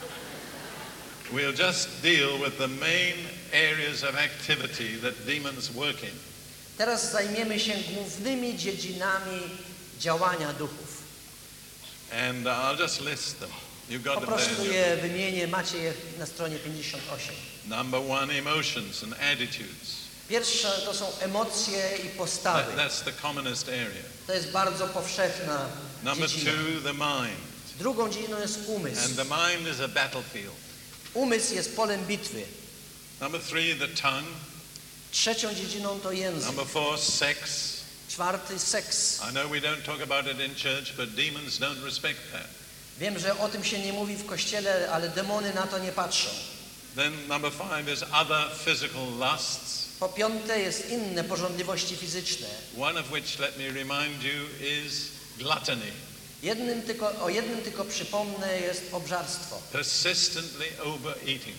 We'll just deal with the main areas of activity that demons work in. Teraz zajmiemy się głównymi dziedzinami działania duchów. And uh, I'll just list them. You've got Po them prostu there. je wymienię, macie je na stronie pięćdziesiąt osiem. Number one, emotions and attitudes. Pierwsze to są emocje i postawy. That, that's the commonest area. To jest bardzo powszechna Number dziedzina. two, the mind. Drugą dziedziną jest umysł. And the mind is a battlefield. Umysł jest polem bitwy. Number three, the tongue. Trzecią dziedziną to język. Number four, sex. Czwarty seks. I know we don't talk about it in church, but demons don't respect that. Wiem, że o tym się nie mówi w kościele, ale demony na to nie patrzą. Then number five is other physical lusts, Po piąte jest inne pożądliwości fizyczne. one of which, let me remind you, is gluttony. Jednym tylko, o jednym tylko przypomnę jest obżarstwo. Persistently overeating.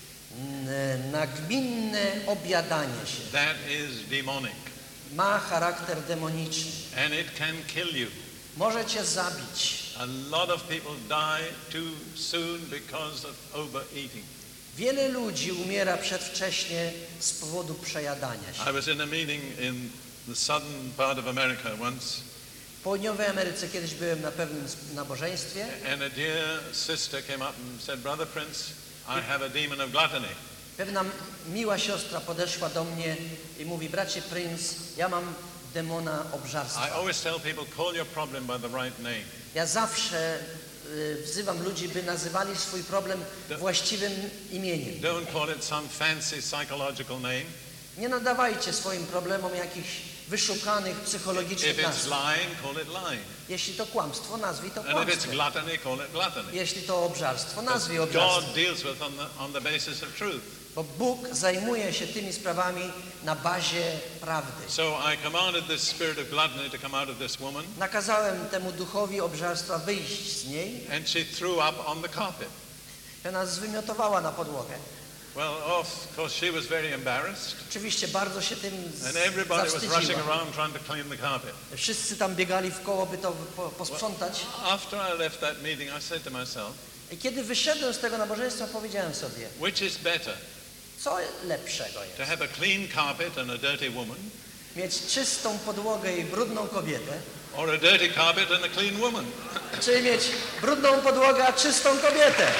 N- Nagminne objadanie się. That is demonic. Ma charakter demoniczny. And it can kill you. Może cię zabić. A lot of people die too soon because of overeating. Wiele ludzi umiera przedwcześnie z powodu przejadania się. I was in a meeting in the southern part of America once, W Południowej Ameryce kiedyś byłem na pewnym nabożeństwie and a dear sister came up and said, Brother Prince, I have a demon of gluttony. Pewna miła siostra podeszła do mnie i mówi, bracie Prince, ja mam demona I obżarstwa. always tell people, call your problem by the right name. Ja zawsze y, wzywam ludzi, by nazywali swój problem właściwym imieniem. Don't call it some fancy psychological name. Nie nadawajcie swoim problemom jakichś wyszukanych If psychologicznych it's nazw. lying, call it lying. Jeśli to kłamstwo, nazwij to And if it's kłamstwem. gluttony, call it gluttony. Jeśli to obżarstwo, nazwij God obżarstwem. deals with on the, on the basis of truth. Bo Bóg zajmuje się tymi sprawami na bazie prawdy. So I commanded this spirit of gluttony to come out of this woman, Nakazałem temu duchowi obżarstwa wyjść z niej. and she threw up on the carpet. Ona zwymiotowała na podłogę. Well, of course, she was very embarrassed, Oczywiście bardzo się tym and everybody was rushing zawstydziła. around trying to clean the carpet. Wszyscy tam biegali w koło, by to po- posprzątać. After I left that meeting, I said to myself, I kiedy wyszedłem z tego nabożeństwa, powiedziałem sobie, which is better, co lepszego jest? to have a clean carpet and a dirty woman, Mieć czystą podłogę i brudną kobietę, or a dirty carpet and a clean woman? czy mieć brudną podłogę, a czystą kobietę?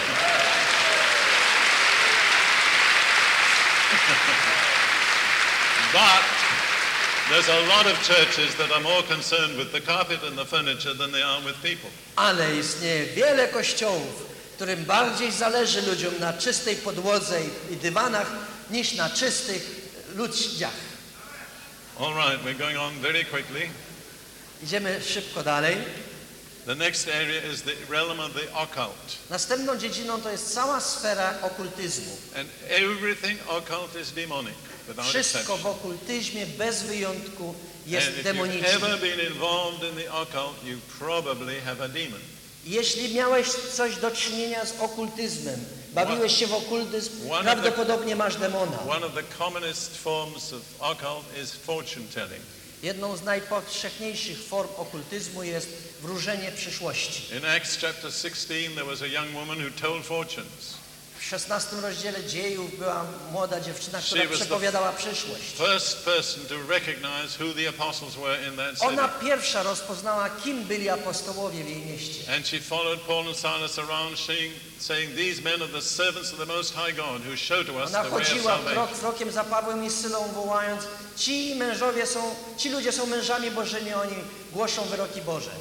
But there's a lot of churches that are more concerned with the carpet and the furniture than they are with people. Ale istnieje wiele kościołów, którym bardziej zależy ludziom na czystej podłodze i dywanach, niż na czystych ludziach. All right, we're going on very quickly. Idziemy szybko dalej. The next area is the realm of the occult. Następną dziedziną to jest cała sfera okultyzmu. And everything occult is demonic, without Wszystko exception. w okultyzmie bez wyjątku jest And if you've demoniczne. ever been involved in the occult, you probably have a demon. Jeśli miałeś coś do czynienia z okultyzmem, bawiłeś się w okultyzm, prawdopodobnie masz demona. One of the commonest forms of occult is fortune telling. Jedną z najpowszechniejszych form okultyzmu jest wróżenie przyszłości. In Acts chapter sixteen there was a young woman who told fortunes. W szesnastym rozdziale dziejów była młoda dziewczyna, która She was the przepowiadała przyszłość. First person to recognize who the apostles were in that city. Ona pierwsza rozpoznała, kim byli apostołowie w jej mieście. And she followed Paul and Silas around saying, saying these men are the servants of the Most High God who show to us Ona the way of chodziła krok salvation. krokiem za Pawłem i Sylą, wołając: ci mężowie są, ci ludzie są mężami Bożymi, oni głoszą wyroki Boże.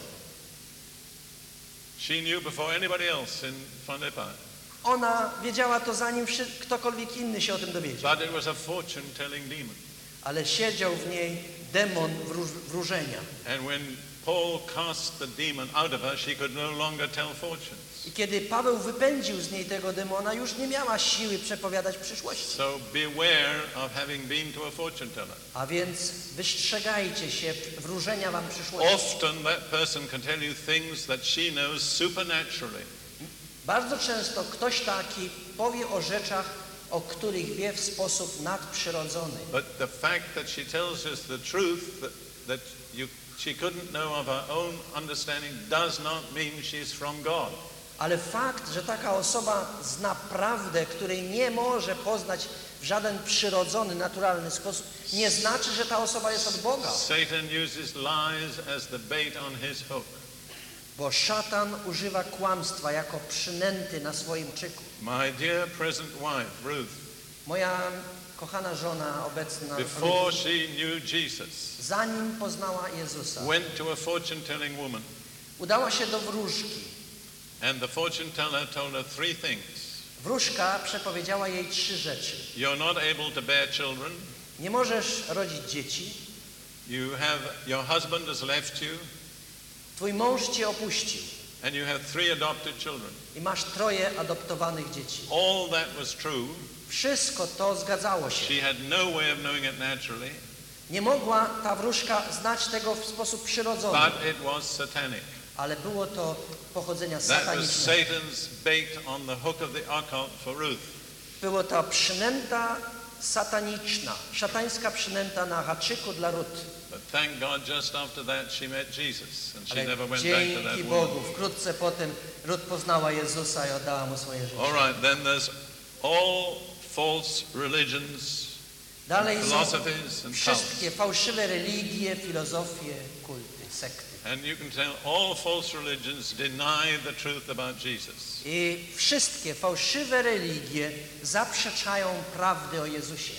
She knew before anybody else in Philippi. Ona wiedziała to, zanim wszy- ktokolwiek inny się o tym dowiedział. But it was a fortune-telling demon. Ale siedział w niej demon wróż- wróżenia. And when Paul cast the demon out of her, she could no longer tell fortunes. I kiedy Paweł wypędził z niej tego demona, już nie miała siły przepowiadać przyszłości. So beware of having been to a fortune teller. A więc wystrzegajcie się wróżenia wam przyszłości. Often that person can tell you things that she knows supernaturally. Bardzo często ktoś taki powie o rzeczach, o których wie w sposób nadprzyrodzony. But the fact that she tells us the truth that, that you, she couldn't know of her own understanding does not mean she's from God. Ale fakt, że taka osoba zna prawdę, której nie może poznać w żaden przyrodzony, naturalny sposób, nie znaczy, że ta osoba jest od Boga. Satan uses lies as the bait on his hook. Bo szatan używa kłamstwa jako przynęty na swoim czyku. My dear present wife, Ruth, Moja kochana żona obecna, before Ruth, she knew Jesus, zanim poznała Jezusa, went to a fortune-telling woman, udała się do wróżki. and the fortune teller told her three things. Wróżka przepowiedziała jej trzy rzeczy. You're not able to bear children. Nie możesz rodzić dzieci. You have, your husband has left you. Twój mąż cię opuścił. And you have three adopted children. I masz troje adoptowanych dzieci. All that was true. Wszystko to zgadzało się. She had no way of knowing it naturally. Nie mogła ta wróżka znać tego w sposób przyrodzony. But it was satanic. Ale było to pochodzenia That was satanicznego. Satan's bait on the hook of the occult for Ruth. Było to przynęta sataniczna, szatańska przynęta na haczyku dla Rut. But thank God, just after that she met Jesus, and she Ale never went back to that dzięki woman. Bogu, wkrótce potem Rut poznała Jezusa i oddała Mu swoje życie. All right, then there's all false religions, Dalej są philosophies and cults. wszystkie fałszywe religie, filozofie, kulty, sekty. And you can tell all false religions deny the truth about Jesus. I wszystkie fałszywe religie zaprzeczają prawdy o Jezusie.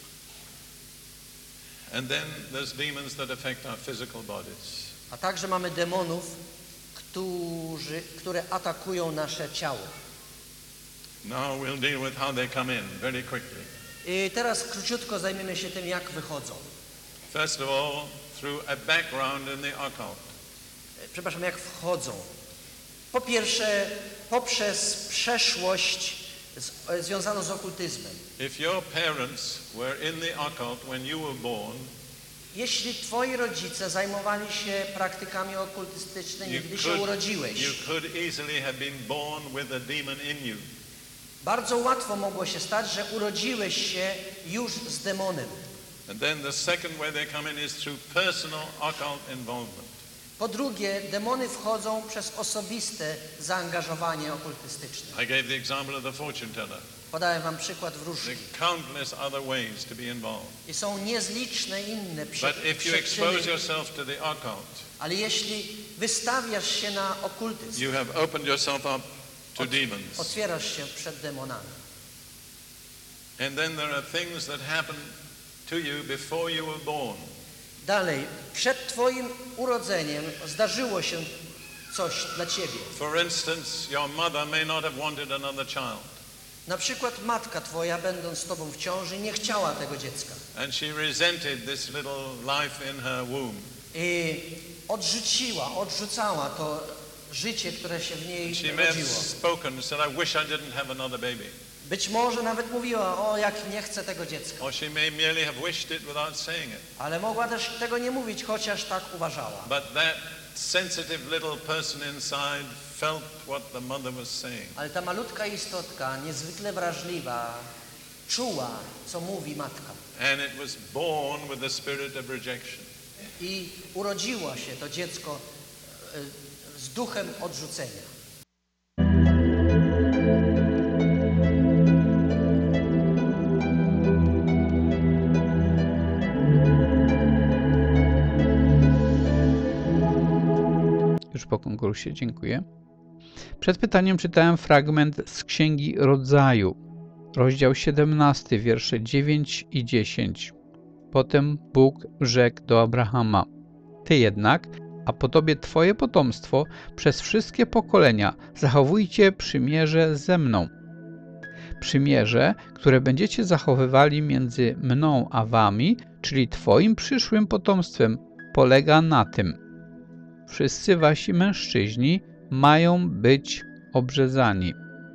And then there's demons that affect our physical bodies. A także mamy demonów, którzy, które atakują nasze ciało. Now we'll deal with how they come in very quickly. I teraz króciutko zajmiemy się tym, jak wychodzą. First of all, through a background in the occult. Przepraszam, jak wchodzą. Po pierwsze, poprzez przeszłość z, związaną z okultyzmem. If your parents were in the occult when you were born, jeśli twoi rodzice zajmowali się praktykami okultystycznymi, gdy się urodziłeś, you could easily have been born with a demon in you. Bardzo łatwo mogło się stać, że urodziłeś się już z demonem. And then the second way they come in is through personal occult involvement. Po drugie, demony wchodzą przez osobiste zaangażowanie okultystyczne. I gave the example of the fortune teller. Podałem wam przykład wróżki. There are countless other ways to be involved. I są niezliczne inne przy, But if you expose przyczyny. yourself to the occult, Ale jeśli wystawiasz się na okultyzm, you have opened yourself up to ot- demons. otwierasz się przed demonami. And then there are things that happen to you before you were born. Dalej, przed twoim urodzeniem zdarzyło się coś dla ciebie. For instance, your mother may not have wanted another child. Na przykład matka twoja, będąc z tobą w ciąży, nie chciała tego dziecka. And she resented this little life in her womb. I odrzuciła, odrzucała to życie, które się w niej She may have rodziło. spoken, said, I wish I didn't have another baby. Być może nawet mówiła, o jak nie chcę tego dziecka. Or she may merely have wished it without saying it. Ale mogła też tego nie mówić, chociaż tak uważała. But that sensitive little person inside felt what the mother was saying. Ale ta malutka istotka, niezwykle wrażliwa, czuła, co mówi matka. And it was born with the spirit of rejection. I urodziło się to dziecko e, z duchem odrzucenia. Już po konkursie, dziękuję. Przed pytaniem czytałem fragment z Księgi Rodzaju, rozdział siedemnasty, wiersze dziewięć i dziesięć. Potem Bóg rzekł do Abrahama: Ty jednak, a po tobie twoje potomstwo, przez wszystkie pokolenia zachowujcie przymierze ze mną. Przymierze, które będziecie zachowywali między mną a wami, czyli twoim przyszłym potomstwem, polega na tym: wszyscy wasi mężczyźni mają być obrzezani.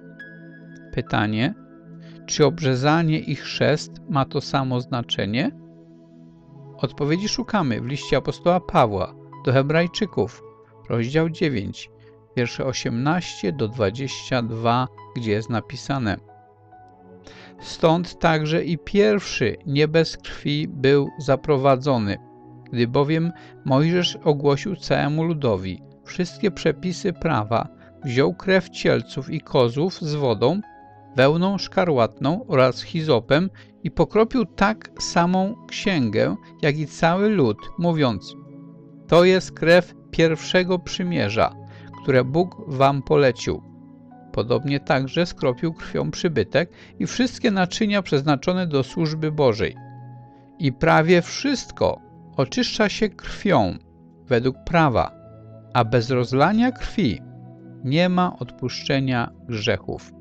Pytanie: czy obrzezanie i chrzest ma to samo znaczenie? Odpowiedzi szukamy w liście apostoła Pawła do Hebrajczyków, rozdział dziewięć, wiersze osiemnaście do dwudziestego drugiego, gdzie jest napisane: Stąd także i pierwszy nie bez krwi był zaprowadzony, gdy bowiem Mojżesz ogłosił całemu ludowi wszystkie przepisy prawa, wziął krew cielców i kozłów z wodą, wełną szkarłatną oraz hizopem i pokropił tak samą księgę, jak i cały lud, mówiąc: To jest krew pierwszego przymierza, które Bóg wam polecił. Podobnie także skropił krwią przybytek i wszystkie naczynia przeznaczone do służby Bożej. I prawie wszystko oczyszcza się krwią według prawa, a bez rozlania krwi nie ma odpuszczenia grzechów.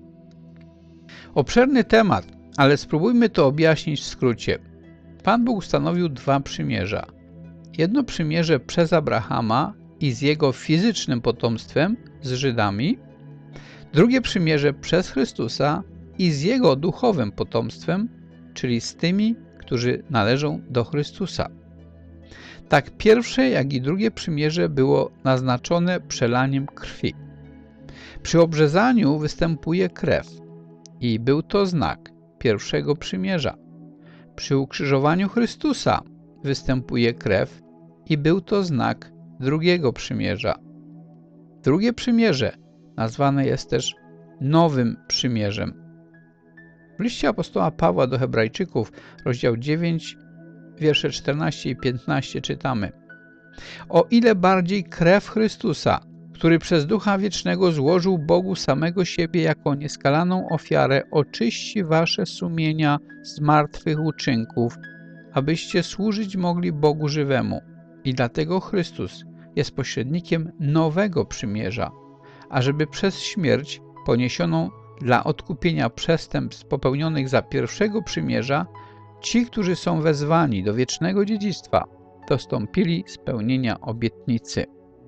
Obszerny temat, ale spróbujmy to objaśnić w skrócie. Pan Bóg ustanowił dwa przymierza. Jedno przymierze przez Abrahama i z jego fizycznym potomstwem, z Żydami. Drugie przymierze przez Chrystusa i z jego duchowym potomstwem, czyli z tymi, którzy należą do Chrystusa. Tak pierwsze, jak i drugie przymierze było naznaczone przelaniem krwi. Przy obrzezaniu występuje krew i był to znak pierwszego przymierza. Przy ukrzyżowaniu Chrystusa występuje krew i był to znak drugiego przymierza. Drugie przymierze nazwane jest też nowym przymierzem. W liście apostoła Pawła do Hebrajczyków, rozdział dziewięć, wiersze czternaście i piętnaście czytamy: O ile bardziej krew Chrystusa, który przez Ducha Wiecznego złożył Bogu samego siebie jako nieskalaną ofiarę, oczyści wasze sumienia z martwych uczynków, abyście służyć mogli Bogu żywemu. I dlatego Chrystus jest pośrednikiem nowego przymierza, ażeby przez śmierć poniesioną dla odkupienia przestępstw popełnionych za pierwszego przymierza ci, którzy są wezwani do wiecznego dziedzictwa, dostąpili spełnienia obietnicy.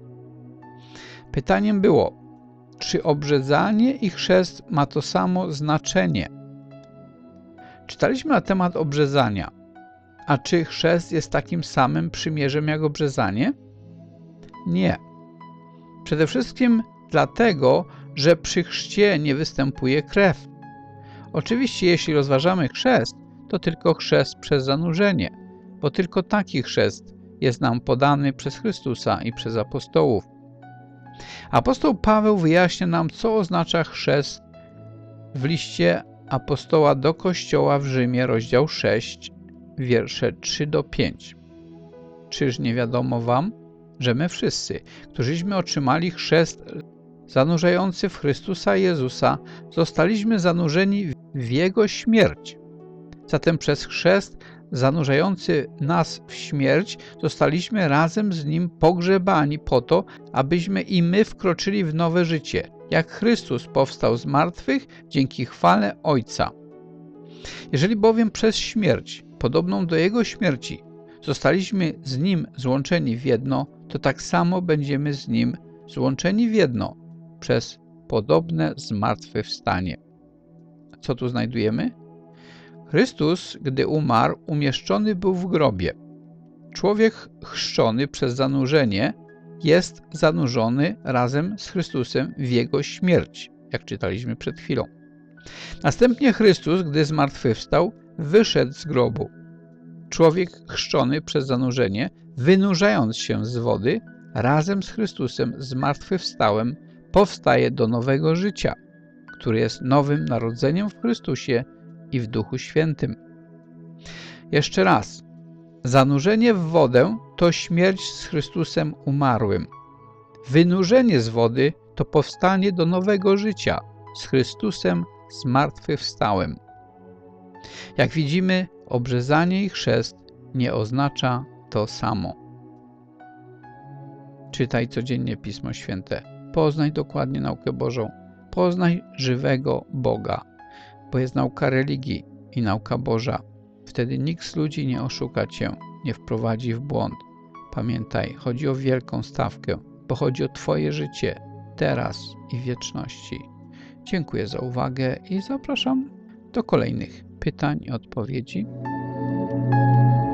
Pytaniem było, czy obrzezanie i chrzest ma to samo znaczenie? Czytaliśmy na temat obrzezania. A czy chrzest jest takim samym przymierzem jak obrzezanie? Nie. Przede wszystkim dlatego, że przy chrzcie nie występuje krew. Oczywiście, jeśli rozważamy chrzest, to tylko chrzest przez zanurzenie, bo tylko taki chrzest jest nam podany przez Chrystusa i przez apostołów. Apostoł Paweł wyjaśnia nam, co oznacza chrzest w liście apostoła do Kościoła w Rzymie, rozdział sześć, wiersze trzy do pięciu. Czyż nie wiadomo wam, że my wszyscy, którzyśmy otrzymali chrzest zanurzający w Chrystusa Jezusa, zostaliśmy zanurzeni w Jego śmierć. Zatem przez chrzest zanurzający nas w śmierć zostaliśmy razem z Nim pogrzebani po to, abyśmy i my wkroczyli w nowe życie, jak Chrystus powstał z martwych dzięki chwale Ojca. Jeżeli bowiem przez śmierć, podobną do Jego śmierci, zostaliśmy z Nim złączeni w jedno, to tak samo będziemy z Nim złączeni w jedno przez podobne zmartwychwstanie. Co tu znajdujemy? Chrystus, gdy umarł, umieszczony był w grobie. Człowiek chrzczony przez zanurzenie jest zanurzony razem z Chrystusem w Jego śmierć, jak czytaliśmy przed chwilą. Następnie Chrystus, gdy zmartwychwstał, wyszedł z grobu. Człowiek chrzczony przez zanurzenie, wynurzając się z wody, razem z Chrystusem zmartwychwstałym, powstaje do nowego życia, które jest nowym narodzeniem w Chrystusie i w Duchu Świętym. Jeszcze raz. Zanurzenie w wodę to śmierć z Chrystusem umarłym. Wynurzenie z wody to powstanie do nowego życia z Chrystusem zmartwychwstałym. Jak widzimy, obrzezanie i chrzest nie oznacza to samo. Czytaj codziennie Pismo Święte. Poznaj dokładnie naukę Bożą. Poznaj żywego Boga, bo jest nauka religii i nauka Boża. Wtedy nikt z ludzi nie oszuka cię, nie wprowadzi w błąd. Pamiętaj, chodzi o wielką stawkę, bo chodzi o twoje życie, teraz i w wieczności. Dziękuję za uwagę i zapraszam do kolejnych pytań i odpowiedzi.